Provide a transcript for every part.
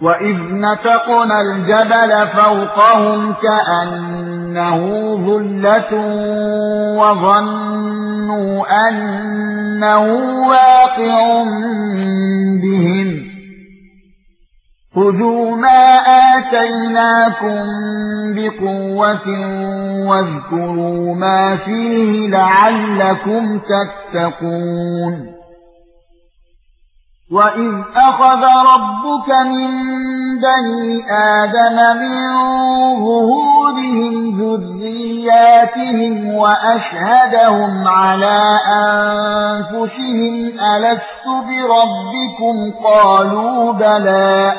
وَإِذْ نَتَقْنَا الْجَبَلَ فَوْقَهُمْ كَأَنَّهُ ظُلَّةٌ وَظَنُّوا أَنَّهُ واقع بِهِمْ خُذُوا مَا آتَيْنَاكُمْ بِقُوَّةٍ وَاذْكُرُوا مَا فِيهِ لَعَلَّكُمْ تَتَّقُونَ وَإِذْ أَخَذَ رَبُّكَ مِنْ بَنِي آدَمَ مِنْ ظُهُورِهِمْ ذُرِّيَّاتِهِمْ وَأَشْهَدَهُمْ عَلَى أَنفُسِهِمْ أَلَسْتُ بِرَبِّكُمْ قَالُوا بَلَى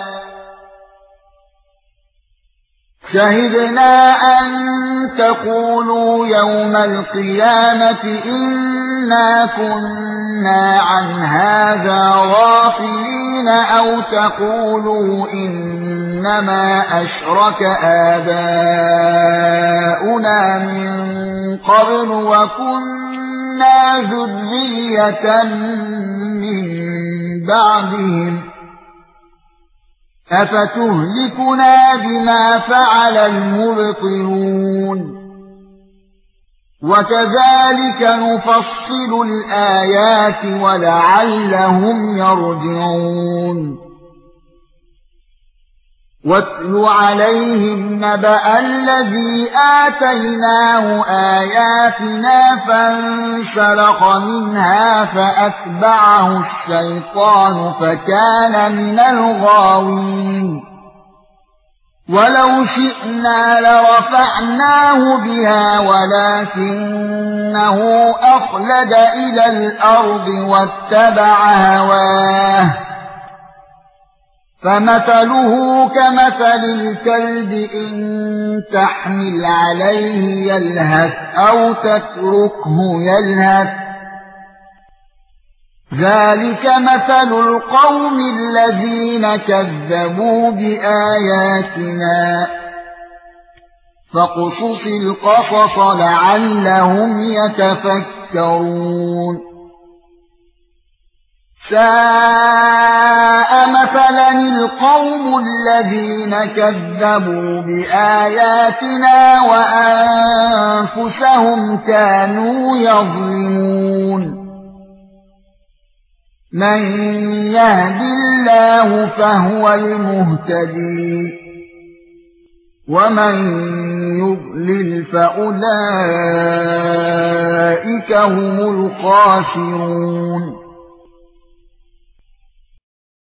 شَهِدْنَا أَن تَقُولُوا يَوْمَ الْقِيَامَةِ إِنَّا كُنَّا عَنْ هَذَا غَافِلِينَ أَوْ تَقُولُوا إِنَّمَا أَشْرَكَ آبَاؤُنَا مِنْ قَبْلُ وَكُنَّا ذُرِّيَّةً مِنْ بَعْدِهِمْ أَفَتُهْلِكُنَا بِمَا فَعَلَ الْمُبْطِلُونَ وَكَذَلِكَ نُفَصِّلُ الْآيَاتِ وَلَعَلَّهُمْ يَرْجِعُونَ وَاتْلُ عَلَيْهِمْ نَبَأَ الَّذِي آتَيْنَاهُ آيَاتِنَا فَانسَلَخَ مِنْهَا فَأَتْبَعَهُ الشَّيْطَانُ فَكَانَ مِنَ الْغَاوِينَ وَلَوْ شِئْنَا لَرَفَعْنَاهُ بِهَا وَلَكِنَّهُ أَخْلَدَ إِلَى الْأَرْضِ وَاتَّبَعَ هَوَاهُ فَمَثَلُهُ كَمَثَلِ الْكَلْبِ إِن تَحْمِلْ عَلَيْهِ يَلْهَثْ أَوْ تَتْرُكْهُ يَلْهَث ذَلِكَ مَثَلُ الْقَوْمِ الَّذِينَ كَذَّبُوا بِآيَاتِنَا فَاقْصُصِ الْقَصَصَ لَعَلَّهُمْ يَتَفَكَّرُونَ سَاءَ مَثَلًا الْقَوْمُ الَّذِينَ كَذَّبُوا بِآيَاتِنَا وَأَنفُسَهُمْ كَانُوا يَظْلِمُونَ مَن يَهْدِ اللَّهُ فَهُوَ الْمُهْتَدِي وَمَن يُضْلِلْ فَأُولَئِكَ هُمُ الْخَاسِرُونَ